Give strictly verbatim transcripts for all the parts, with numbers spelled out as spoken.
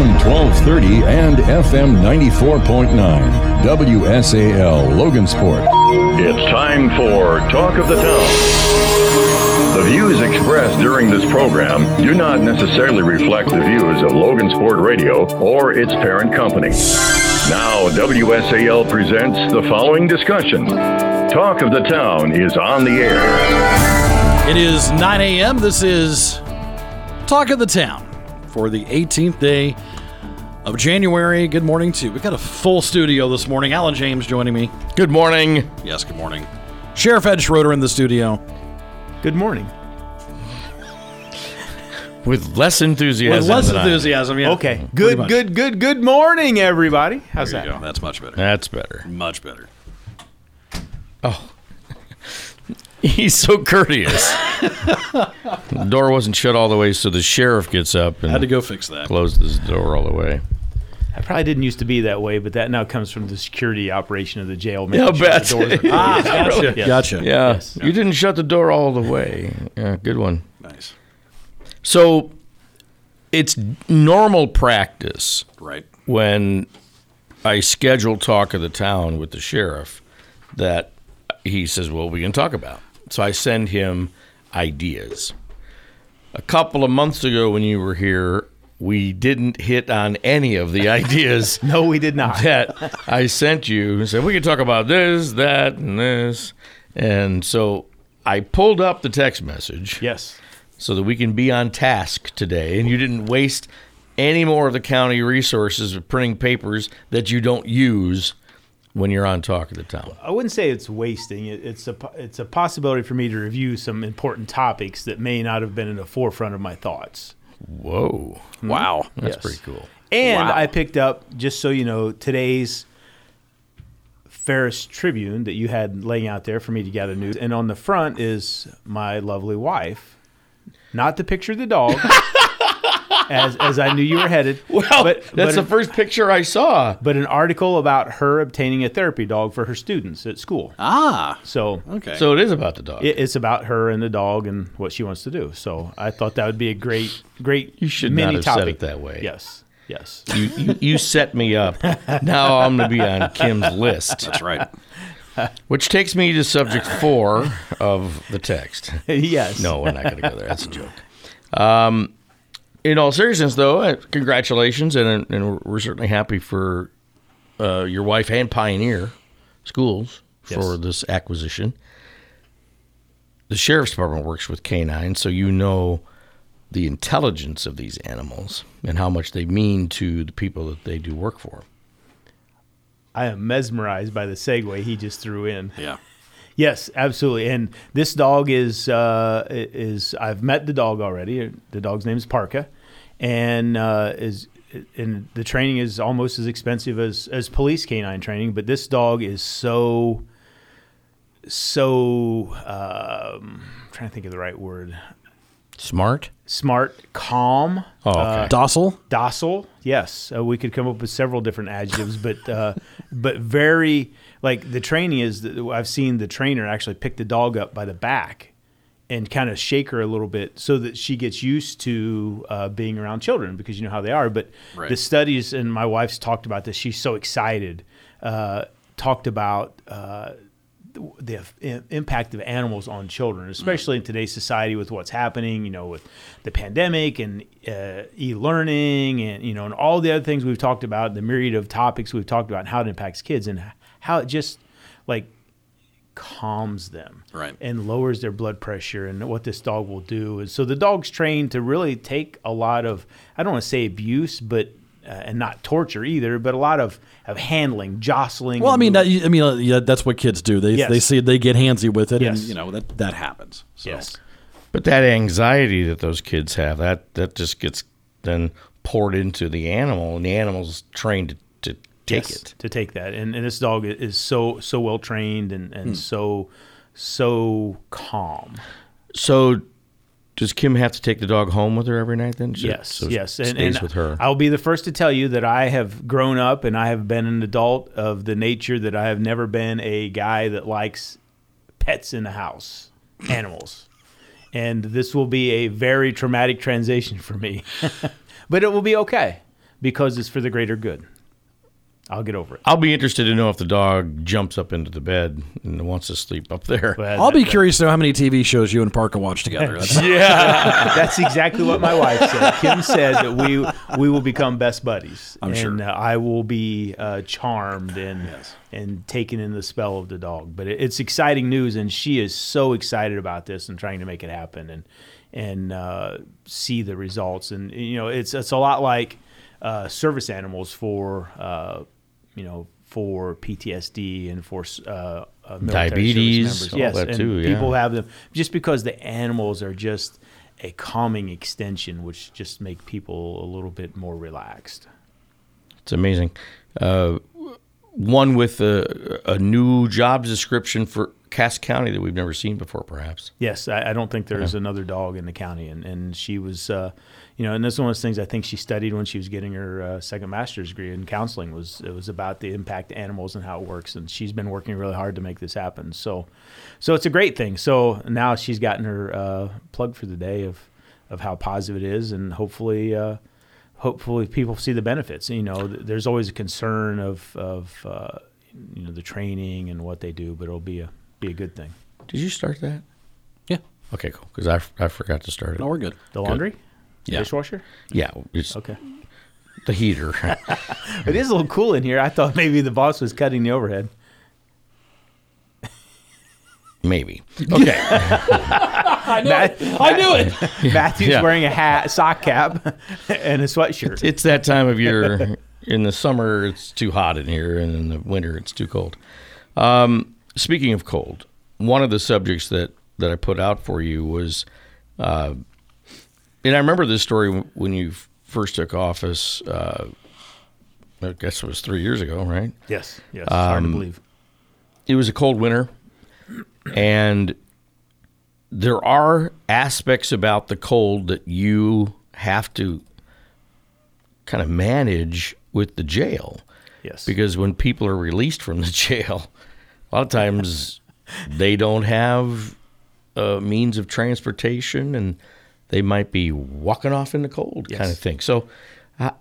M twelve thirty and F M ninety-four point nine. W S A L Logansport. It's time for Talk of the Town. The views expressed during this program do not necessarily reflect the views of Logansport Radio or its parent company. Now, W S A L presents the following discussion. Talk of the Town is on the air. It is nine a.m. This is Talk of the Town for the eighteenth day of January. Good morning to you. We've got a full studio this morning. Alan James joining me. Good morning. Yes, good morning. Sheriff Ed Schroeder in the studio. Good morning. With less enthusiasm. With less than I. enthusiasm, yeah. Okay. Good, good, good, good morning, everybody. How's There that? you go. That's much better. That's better. Much better. Oh. He's so courteous. The door wasn't shut all the way, so the sheriff gets up and Had to go fix that. closes the door all the way. I probably didn't used to be that way, but that now comes from the security operation of the jail. Yeah, making sure bet. the doors are closed. Ah, gotcha. Yes. Gotcha. Yeah. Yes. You didn't shut the door all the way. Yeah, good one. Nice. So it's normal practice Right. when I schedule Talk of the Town with the sheriff that he says, well, we can talk about. So I send him ideas. A couple of months ago when you were here, we didn't hit on any of the ideas No, we did not. that I sent you and said, we can talk about this, that, and this. And so I pulled up the text message Yes. so that we can be on task today, and you didn't waste any more of the county resources of printing papers that you don't use when you're on Talk of the Town. I wouldn't say it's wasting. It, it's a it's a possibility for me to review some important topics that may not have been in the forefront of my thoughts. Whoa. Wow. That's Yes. pretty cool. And Wow. I picked up, just so you know, today's Ferris Tribune that you had laying out there for me to gather news. And on the front is my lovely wife, not the picture of the dog, as as I knew you were headed. Well, but, that's but the an, first picture I saw. but an article about her obtaining a therapy dog for her students at school. Ah, So okay. So it is about the dog. it, it's about her and the dog and what she wants to do. So I thought that would be a great, great You should mini not have topic. said it that way. Yes, yes. You, you, you set me up. Now I'm going to be on Kim's list, That's right. which takes me to subject four of the text. Yes. No, we're not going to go there. That's a joke. Um, in all seriousness, though, uh, congratulations, and, and we're certainly happy for uh, your wife and Pioneer Schools for Yes. this acquisition. The Sheriff's Department works with canines, so you know the intelligence of these animals and how much they mean to the people that they do work for. I am mesmerized by the segue he just threw in. Yeah. Yes, absolutely. And this dog is uh, is I've met the dog already. The dog's name is Parka, and uh, is and the training is almost as expensive as as police canine training. But this dog is so so um, I'm trying to think of the right word. Smart? Smart, calm. Oh, okay. uh, Docile? Docile, yes. Uh, we could come up with several different adjectives, but uh, but very like the training is. That I've seen the trainer actually pick the dog up by the back and kind of shake her a little bit so that she gets used to uh, being around children because you know how they are. But Right. the studies, and my wife's talked about this. She's so excited. Uh, talked about. Uh, the the impact of animals on children, especially in today's society with what's happening, you know, with the pandemic and uh, e-learning and, you know, and all the other things we've talked about, the myriad of topics we've talked about and how it impacts kids and how it just like calms them Right. and lowers their blood pressure and what this dog will do. And so the dog's trained to really take a lot of, I don't want to say abuse, but Uh, and not torture either, but a lot of, of handling, jostling. Well, I and mean, that, moving. I mean, uh, yeah, that's what kids do. They Yes. they see they get handsy with it, and Yes. you know that that happens. So. yes. But that anxiety that those kids have, that, that just gets then poured into the animal, and the animal's trained to, to take Yes, it. to take that. And and this dog is so so well trained and, and so so calm. So does Kim have to take the dog home with her every night then? So- Yes, so yes. it And, stays and with her. I'll be the first to tell you that I have grown up and I have been an adult of the nature that I have never been a guy that likes pets in the house, animals. And this will be a very traumatic transition for me. But it will be okay because it's for the greater good. I'll get over it. I'll be interested to know if the dog jumps up into the bed and wants to sleep up there. But I'll be curious to know how many T V shows you and Parker watch together. That's yeah, that's exactly what my wife said. Kim said that we we will become best buddies. I'm and, sure. uh, I will be uh, charmed and Yes. and taken in the spell of the dog. But it, it's exciting news, and she is so excited about this and trying to make it happen and and uh, see the results. And you know, it's it's a lot like uh, service animals for uh, you know for P T S D and for uh, uh, military Diabetes, service all members. Yes, that and too, yeah. people have them just because the animals are just a calming extension, which just make people a little bit more relaxed. It's amazing. Uh, one with a, a new job description for Cass County that we've never seen before, perhaps. Yes, I, I don't think there's Yeah. another dog in the county, and, and she was, uh, you know, and that's one of those things I think she studied when she was getting her uh, second master's degree in counseling. Was it was about the impact of animals and how it works, and she's been working really hard to make this happen. So, so it's a great thing. So now she's gotten her uh, plug for the day of of how positive it is, and hopefully. Uh, Hopefully, people see the benefits. You know, th- there's always a concern of, of uh, you know, the training and what they do, but it'll be a be a good thing. Did you start that? yeah. Okay, cool. Because I, f- I forgot to start it. No, we're good. The laundry, Yeah. dishwasher. Yeah, it's Okay, the heater. it is a little cool in here. I thought maybe the boss was cutting the overhead. Maybe. Okay. I knew Matt- it. I knew it. Matthew's Yeah. wearing a hat, sock cap, and a sweatshirt. It's that time of year. In the summer, it's too hot in here, and in the winter, it's too cold. Um, speaking of cold, one of the subjects that, that I put out for you was, uh, and I remember this story when you first took office, uh, I guess it was three years ago, right? Yes, yes. Hard to Um, believe. It was a cold winter, and there are aspects about the cold that you have to kind of manage with the jail. Yes, Because when people are released from the jail, a lot of times they don't have a means of transportation, and they might be walking off in the cold Yes. kind of thing. So I,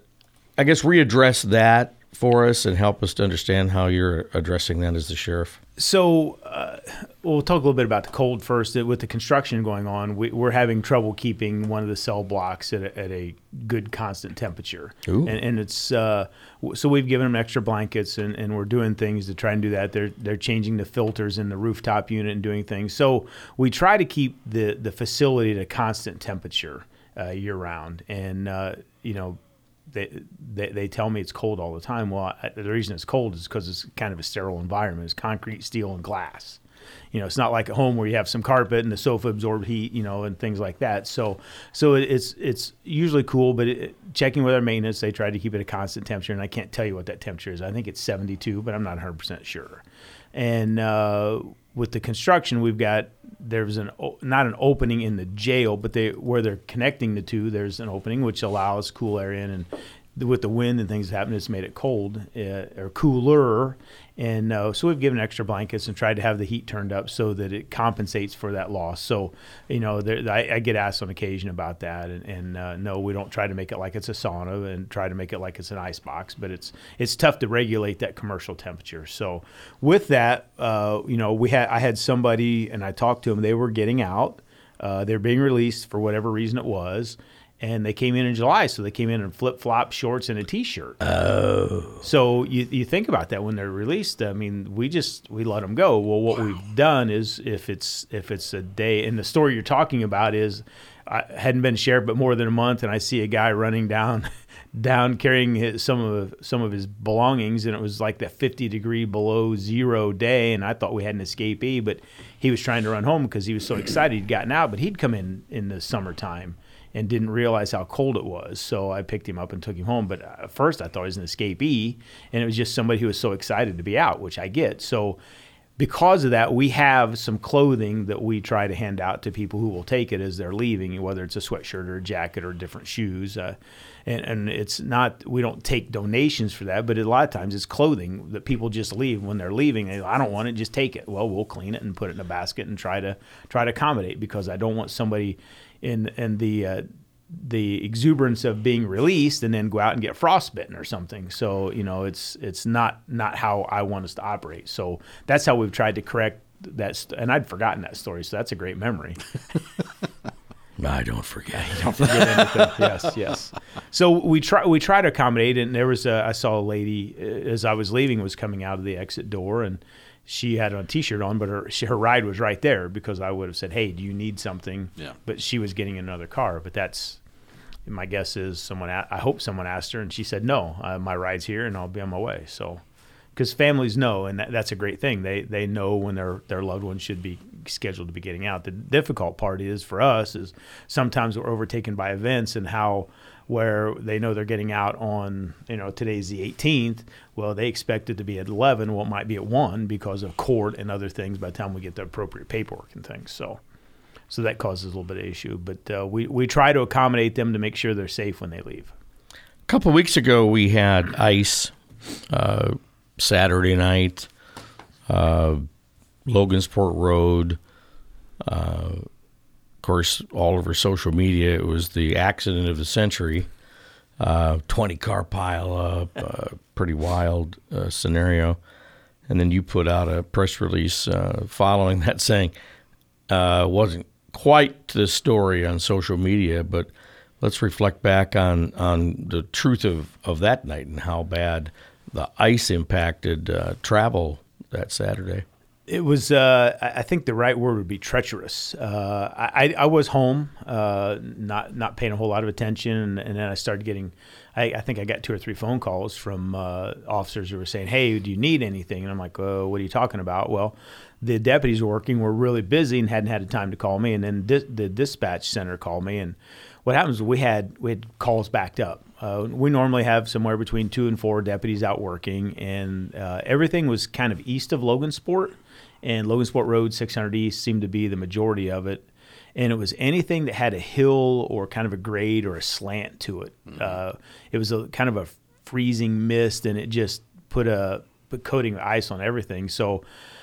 I guess readdress that for us and help us to understand how you're addressing that as the sheriff. So uh, we'll talk a little bit about the cold first. With the construction going on, we, we're having trouble keeping one of the cell blocks at a, at a good constant temperature. Ooh. And, and it's uh, w- so we've given them extra blankets, and, and we're doing things to try and do that. They're they're changing the filters in the rooftop unit and doing things. So we try to keep the the facility at a constant temperature uh, year round. And uh, you know. They, they they tell me it's cold all the time. Well, I, the reason it's cold is because it's kind of a sterile environment. It's concrete, steel, and glass. You know, it's not like at home where you have some carpet and the sofa absorbs heat, you know, and things like that. So so it, it's it's usually cool, but it, checking with our maintenance, they try to keep it a constant temperature, and I can't tell you what that temperature is. I think it's seventy-two, but I'm not one hundred percent sure. And uh, with the construction, we've got there's an not an opening in the jail, but they where they're connecting the two, there's an opening which allows cool air in, and with the wind and things happening, it's made it cold uh, or cooler. And uh, so we've given extra blankets and tried to have the heat turned up so that it compensates for that loss. So, you know, there, I, I get asked on occasion about that. And, and uh, no, we don't try to make it like it's a sauna and try to make it like it's an ice box. But it's it's tough to regulate that commercial temperature. So with that, uh, you know, we had I had somebody, and I talked to them. They were getting out. Uh, they're being released for whatever reason it was. And they came in in July, so they came in in flip-flop shorts and a T-shirt. Oh. So you you think about that when they're released. I mean, we just we let them go. Well, what wow. we've done is if it's if it's a day, and the story you're talking about is I hadn't been sheriff but more than a month, and I see a guy running down down carrying his, some of some of his belongings, and it was like that fifty degree below zero day, and I thought we had an escapee, but he was trying to run home because he was so excited he'd gotten out, but he'd come in in the summertime and didn't realize how cold it was. So I picked him up and took him home. But at first I thought he was an escapee, and it was just somebody who was so excited to be out, which I get. So because of that, we have some clothing that we try to hand out to people who will take it as they're leaving, whether it's a sweatshirt or a jacket or different shoes. Uh, and, and it's not, we don't take donations for that, but a lot of times it's clothing that people just leave when they're leaving. They, I don't want it, just take it. Well, we'll clean it and put it in a basket and try to try to accommodate, because I don't want somebody in in the uh, the exuberance of being released and then go out and get frostbitten or something. So, you know, it's it's not not how I want us to operate. So that's how we've tried to correct that. St- and I'd forgotten that story, so that's a great memory. I don't forget. Don't forget anything. Yes, yes. So we try we try to accommodate, and there was a, I saw a lady uh, as I was leaving was coming out of the exit door, and she had a T-shirt on, but her she, her ride was right there because I would have said, "Hey, do you need something?" Yeah. But she was getting in another car. But that's my guess is someone. I hope someone asked her, and she said, "No, uh, my ride's here, and I'll be on my way." So, because families know, and that, that's a great thing. They they know when their their loved one should be scheduled to be getting out. The difficult part is for us is sometimes we're overtaken by events and how where they know they're getting out on, you know, today's the eighteenth. Well, they expect it to be at eleven. Well, it might be at one because of court and other things by the time we get the appropriate paperwork and things. So so that causes a little bit of issue. But uh, we, we try to accommodate them to make sure they're safe when they leave. A couple of weeks ago, we had ice uh, Saturday night, uh, Logansport Road. Uh, of course, all over social media, it was the accident of the century. Uh, twenty-car pileup, uh, pretty wild uh, scenario. And then you put out a press release uh, following that saying, uh, wasn't quite the story on social media, but let's reflect back on, on the truth of, of that night and how bad the ice impacted uh, travel that Saturday. It was, uh, I think the right word would be treacherous. Uh, I, I was home, uh, not not paying a whole lot of attention, and, and then I started getting, I, I think I got two or three phone calls from uh, officers who were saying, "Hey, do you need anything?" And I'm like, "Oh, what are you talking about?" Well, the deputies working were really busy and hadn't had the time to call me, and then di- the dispatch center called me, and what happens is we had we had calls backed up. Uh, we normally have somewhere between two and four deputies out working, and uh, everything was kind of east of Logansport. And Logansport Road, six hundred East seemed to be the majority of it. And it was anything that had a hill or kind of a grade or a slant to it. Mm-hmm. Uh, it was a kind of a freezing mist, and it just put a put coating of ice on everything. So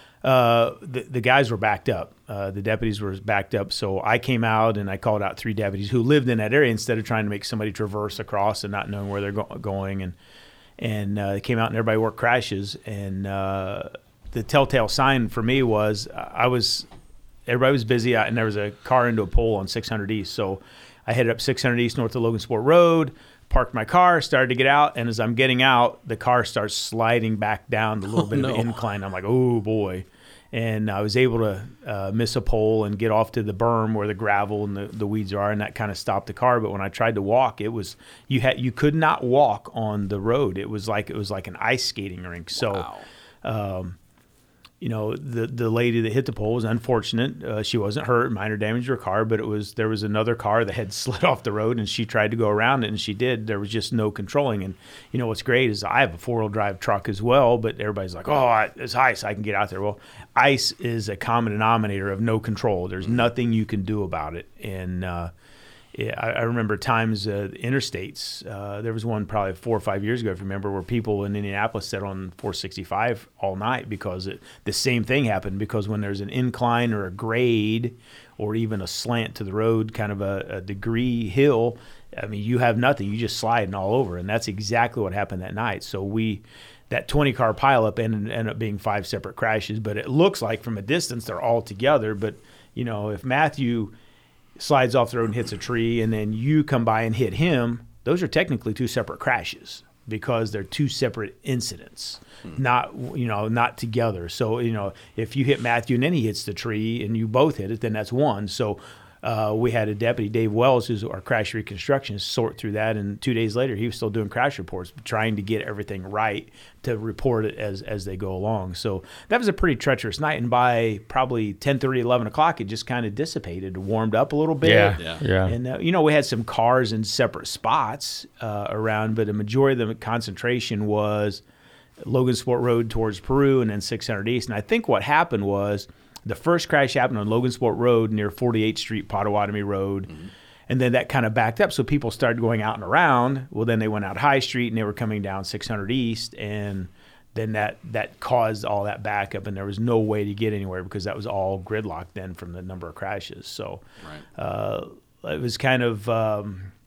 uh, the, the guys were backed up. Uh, the deputies were backed up. So I came out and I called out three deputies who lived in that area instead of trying to make somebody traverse across and not knowing where they're go- going. And, and uh, they came out and everybody worked crashes. And uh the telltale sign for me was uh, I was, everybody was busy and there was a car into a pole on six hundred East. So I headed up six hundred East north of Logansport Road, parked my car, started to get out. And as I'm getting out, the car starts sliding back down the little Oh, bit no. of an incline. I'm like, oh boy. And I was able to uh, miss a pole and get off to the berm where the gravel and the, the weeds are, and that kind of stopped the car. But when I tried to walk, it was you had you could not walk on the road. It was like it was like an ice skating rink. So Wow. um, you know, the the lady that hit the pole was unfortunate. Uh, she wasn't hurt, minor damage to her car, but it was there was another car that had slid off the road, and she tried to go around it, and she did. There was just no controlling. And you know what's great is I have a four-wheel drive truck as well, but everybody's like, "Oh, I, it's ice, I can get out there." Well, ice is a common denominator of no control. There's nothing you can do about it, and uh, yeah, I, I remember times uh, interstates. Uh, there was one probably four or five years ago, if you remember, where people in Indianapolis sat on four sixty-five all night because it, the same thing happened. Because when there's an incline or a grade or even a slant to the road, kind of a, a degree hill, I mean, you have nothing. You just sliding all over, and that's exactly what happened that night. So we. That twenty-car pileup ended, ended up being five separate crashes, but it looks like from a distance they're all together. But you know, if Matthew slides off the road and hits a tree, and then you come by and hit him, those are technically two separate crashes because they're two separate incidents, hmm. not you know not together. So you know, if you hit Matthew and then he hits the tree and you both hit it, then that's one. So uh, we had a deputy, Dave Wells, who's our crash reconstruction, sort through that, and two days later he was still doing crash reports, trying to get everything right to report it as as they go along. So that was a pretty treacherous night, and by probably ten thirty, eleven o'clock, it just kind of dissipated, warmed up a little bit. Yeah, Yeah. yeah. And, uh, you know, we had some cars in separate spots uh, around, but the majority of the concentration was Logansport Road towards Peru and then six hundred East. And I think what happened was the first crash happened on Logansport Road near forty-eighth Street, Potawatomi Road. Mm-hmm. And then that kind of backed up. So people started going out and around. Well, then they went out High Street and they were coming down six hundred East. And then that, that caused all that backup. And there was no way to get anywhere because that was all gridlocked then from the number of crashes. So Right. uh, it was kind of um,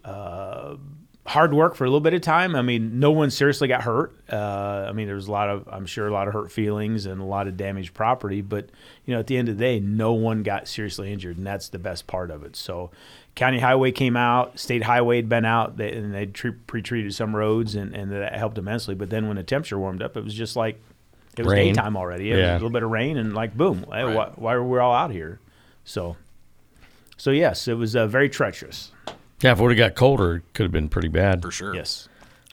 uh, hard work for a little bit of time. I mean, no one seriously got hurt. Uh, I mean, there was a lot of, I'm sure, a lot of hurt feelings and a lot of damaged property. But, you know, at the end of the day, no one got seriously injured, and that's the best part of it. So County Highway came out, State Highway had been out, they, and they tre- pre-treated some roads, and, and that helped immensely. But then when the temperature warmed up, it was just like, it was Rain. daytime already. It Yeah. was a little bit of rain, and like, boom, hey, why, why are we all out here? So, so yes, it was uh, very treacherous. Yeah, if it would have got colder, it could have been pretty bad. For sure. Yes.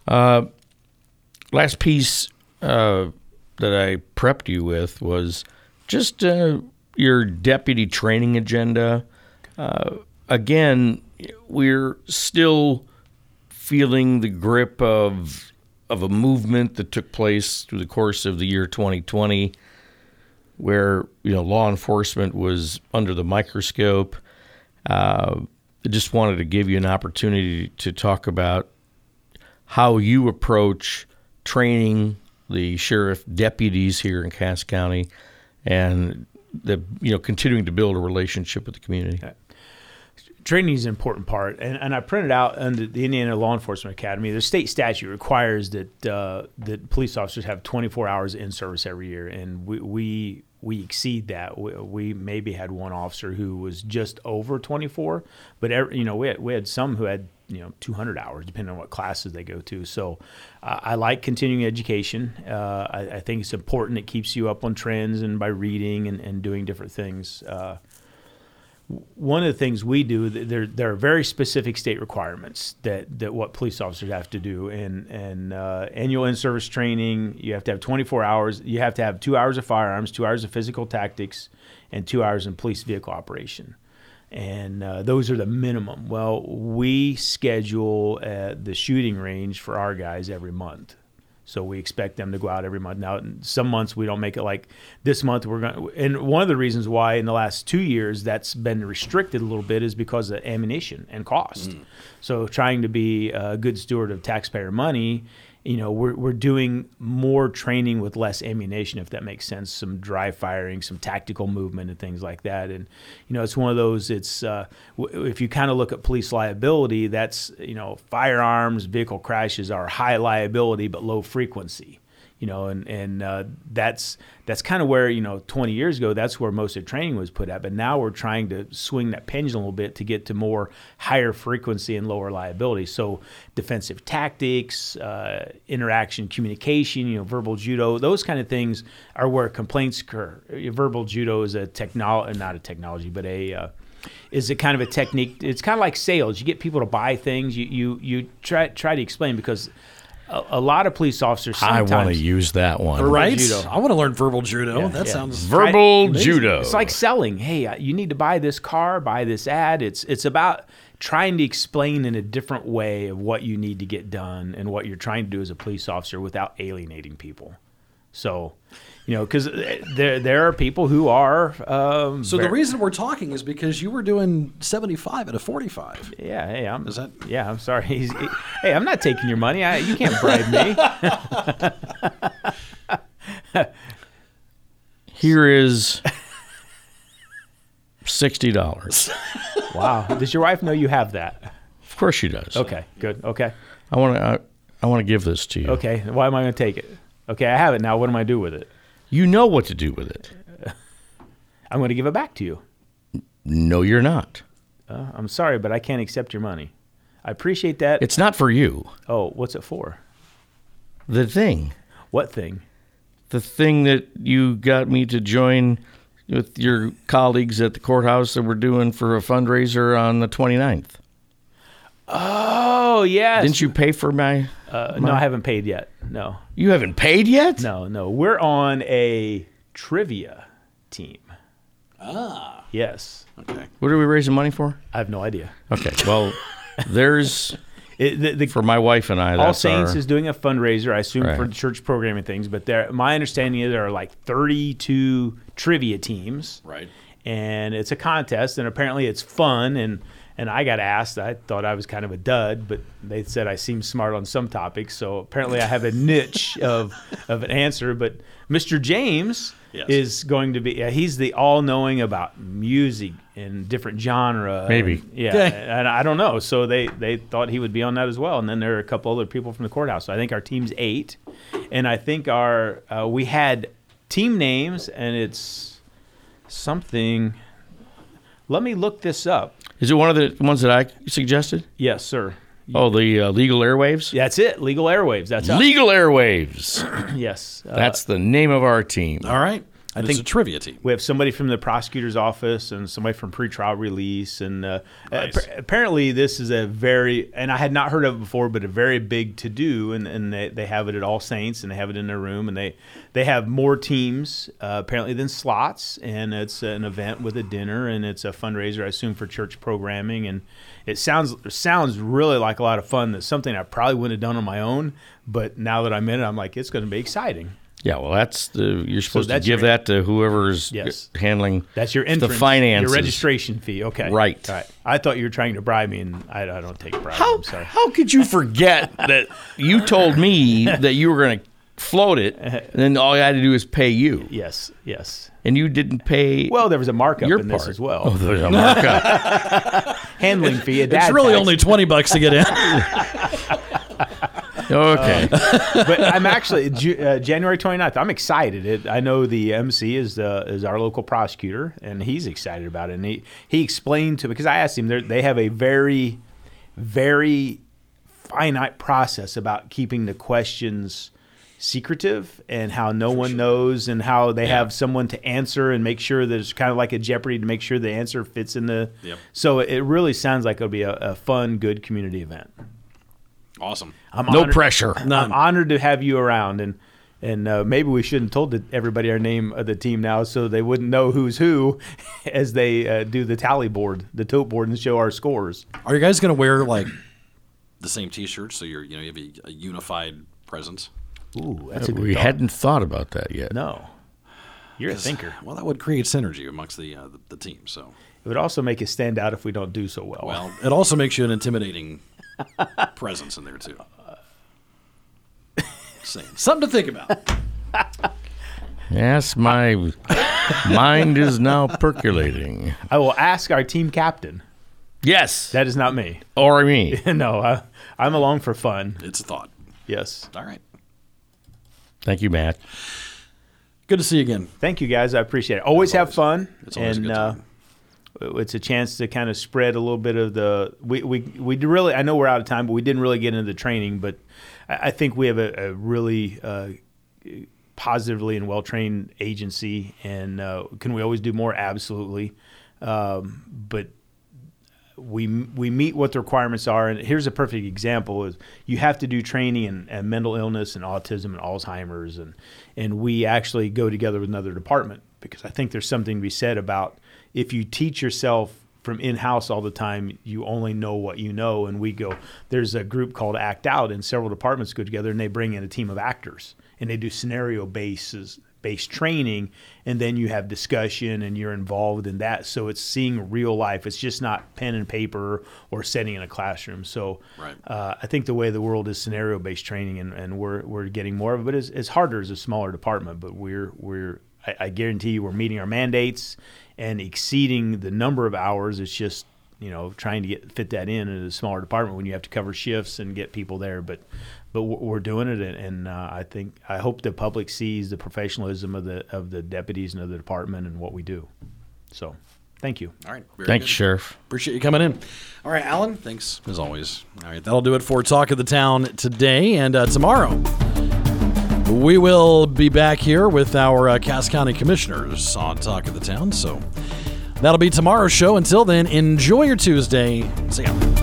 Last piece uh, that I prepped you with was just uh, your deputy training agenda. Uh, again, we're still feeling the grip of of a movement that took place through the course of the year twenty twenty, where you know law enforcement was under the microscope. Uh, I just wanted to give you an opportunity to talk about how you approach training the sheriff deputies here in Cass County, and the you know continuing to build a relationship with the community. Training is an important part, and, and I printed out under the Indiana Law Enforcement Academy. The state statute requires that uh, that police officers have twenty-four hours in service every year, and we we, we exceed that. We, we maybe had one officer who was just over twenty-four, but every, you know we had, we had some who had you know two hundred hours, depending on what classes they go to. So uh, I like continuing education. Uh, I, I think it's important. It keeps you up on trends and by reading and, and doing different things. Uh, One of the things we do, there there are very specific state requirements that, that what police officers have to do. And, and uh, annual in-service training, you have to have twenty-four hours. You have to have two hours of firearms, two hours of physical tactics, and two hours in police vehicle operation. And uh, those are the minimum. Well, we schedule at the shooting range for our guys every month. So we expect them to go out every month. Now, some months we don't make it. Like this month, we're going to, and one of the reasons why in the last two years that's been restricted a little bit is because of ammunition and cost. Mm. So trying to be a good steward of taxpayer money, you know, we're we're doing more training with less ammunition, if that makes sense. Some dry firing, some tactical movement, and things like that. And you know, it's one of those. It's uh, w- if you kind of look at police liability, that's you know, firearms, vehicle crashes are high liability but low frequency. You know, and and uh, that's that's kind of where you know, twenty years ago, that's where most of the training was put at. But now we're trying to swing that pendulum a little bit to get to more higher frequency and lower liability. So defensive tactics, uh, interaction, communication, you know, verbal judo, those kind of things are where complaints occur. Verbal judo is a technology, not a technology, but a uh, is a kind of a technique. It's kind of like sales. You get people to buy things. You you you try try to explain because. A lot of police officers sometimes... I want to use that one. Right? Judo. I want to learn verbal judo. Yeah, that yeah. sounds... Verbal Amazing. judo. It's like selling. Hey, you need to buy this car, buy this ad. It's it's about trying to explain in a different way of what you need to get done and what you're trying to do as a police officer without alienating people. So, you know, because there there are people who are... Um, So very, the reason we're talking is because you were doing seventy-five at a forty-five. Yeah, hey, I'm... Is that- Yeah, I'm sorry. He's, he, hey, I'm not taking your money. I, you can't bribe me. Here is sixty dollars. Wow. Does your wife know you have that? Of course she does. Okay, good. Okay. I want to. I, I want to give this to you. Okay, why am I going to take it? Okay, I have it now. What am I do with it? You know what to do with it. I'm going to give it back to you. No, you're not. Uh, I'm sorry, but I can't accept your money. I appreciate that. It's not for you. Oh, what's it for? The thing. What thing? The thing that you got me to join with your colleagues at the courthouse that we're doing for a fundraiser on the twenty-ninth. Oh, yes. Didn't you pay for my, Uh, my... No, I haven't paid yet. No. You haven't paid yet? No, no. We're on a trivia team. Ah. Yes. Okay. What are we raising money for? I have no idea. Okay, well, there's... It, the, the, For my wife and I, All that's Saints our... is doing a fundraiser, I assume, Right. for church programming things. But there, my understanding is there are like thirty-two trivia teams. Right. And it's a contest, and apparently it's fun. And, And I got asked. I thought I was kind of a dud, but they said I seemed smart on some topics. So apparently I have a niche of of an answer. But Mister James yes. is going to be. Yeah, he's the all-knowing about music and different genre. Maybe. And, yeah, Okay. and I don't know. So they they thought he would be on that as well. And then there are a couple other people from the courthouse. So I think our team's eight, and I think our uh, we had team names, and it's something. Let me look this up. Is it one of the ones that I suggested? Yes, sir. Oh, the uh, Legal Airwaves? That's it. Legal Airwaves. That's us. Legal Airwaves. Yes. Uh, That's the name of our team. All right. I think- think it's a trivia team. we have somebody from the prosecutor's office and somebody from pretrial release. And uh, Nice. appa- apparently this is a very, and I had not heard of it before, but a very big to-do. And, and they, they have it at All Saints, and they have it in their room. And they, they have more teams, uh, apparently, than slots. And it's an event with a dinner, and it's a fundraiser, I assume, for church programming. And it sounds sounds really like a lot of fun. That's something I probably wouldn't have done on my own. But now that I'm in it, I'm like, it's going to be exciting. Yeah, well, that's the you're supposed to that's give your- that to whoever's Yes. handling That's your the entrance, finances. your registration fee. Okay, Right. All right. I thought you were trying to bribe me, and I, I don't take bribes. How I'm sorry. how could you forget that you told me that you were going to float it, and then all you had to do is pay you, Yes, yes. and you didn't pay. Well, there was a markup your in part this as well. Oh, there's a markup. Handling fee. A It's dad really tax. only twenty bucks to get in. Okay. But I'm actually Ju- uh, January twenty-ninth. I'm excited. It, I know the M C is the is our local prosecutor, and he's excited about it. And he he explained to because I asked him. They have a very, very finite process about keeping the questions secretive and how no one knows, and how they have someone to answer and make sure that it's kind of like a Jeopardy to make sure the answer fits in the. Yep. So it really sounds like it'll be a, a fun, good community event. Awesome. I'm No honored- pressure. I'm None. honored to have you around, and and uh, maybe we shouldn't told the- everybody our name of the team now, so they wouldn't know who's who as they uh, do the tally board, the tote board, and show our scores. Are you guys going to wear like the same T-shirts so you're you know you have a, a unified presence? Ooh, that's a good We thought. hadn't thought about that yet. No, you're a thinker. Well, that would create synergy amongst the uh, the, the team. So, It would also make us stand out if we don't do so well. well, it also makes you an intimidating presence in there too. Saying. Something to think about. Yes, my mind is now percolating. I will ask our team captain. Yes, That is not me. or me. No, I, I'm along for fun. It's a thought. Yes. All right. Thank you, Matt. Good to see you again. Thank you, guys. I appreciate it. Always As have always. fun. It's always a and, good uh, time. it's a chance to kind of spread a little bit of the we we we really I know we're out of time, but we didn't really get into the training. But I, I think we have a, a really uh, positively and well trained agency. And uh, can we always do more? Absolutely. Um, but we we meet what the requirements are. And here's a perfect example: is you have to do training in, in mental illness and autism and Alzheimer's, and and we actually go together with another department, because I think there's something to be said about if you teach yourself from in-house all the time, you only know what you know. And we go, there's a group called Act Out, and several departments go together and they bring in a team of actors, and they do scenario bases based training, and then you have discussion and you're involved in that. So it's seeing real life. It's just not pen and paper or sitting in a classroom. So Right. uh, I think the way the world is scenario based training, and, and we're we're getting more of it, but it's, it's harder as a smaller department. But we're we're I, I guarantee you we're meeting our mandates and exceeding the number of hours. It's just, you know, trying to get fit that in in a smaller department when you have to cover shifts and get people there. But but we're doing it, and, and uh, I think I hope the public sees the professionalism of the of the deputies and of the department and what we do. So, thank you. All right. Very Thanks, good. Sheriff. Appreciate you coming in. All right, Alan, thanks as always. All right, that'll do it for Talk of the Town today, and uh, tomorrow we will be back here with our uh, Cass County Commissioners on Talk of the Town. So that'll be tomorrow's show. Until then, enjoy your Tuesday. See ya.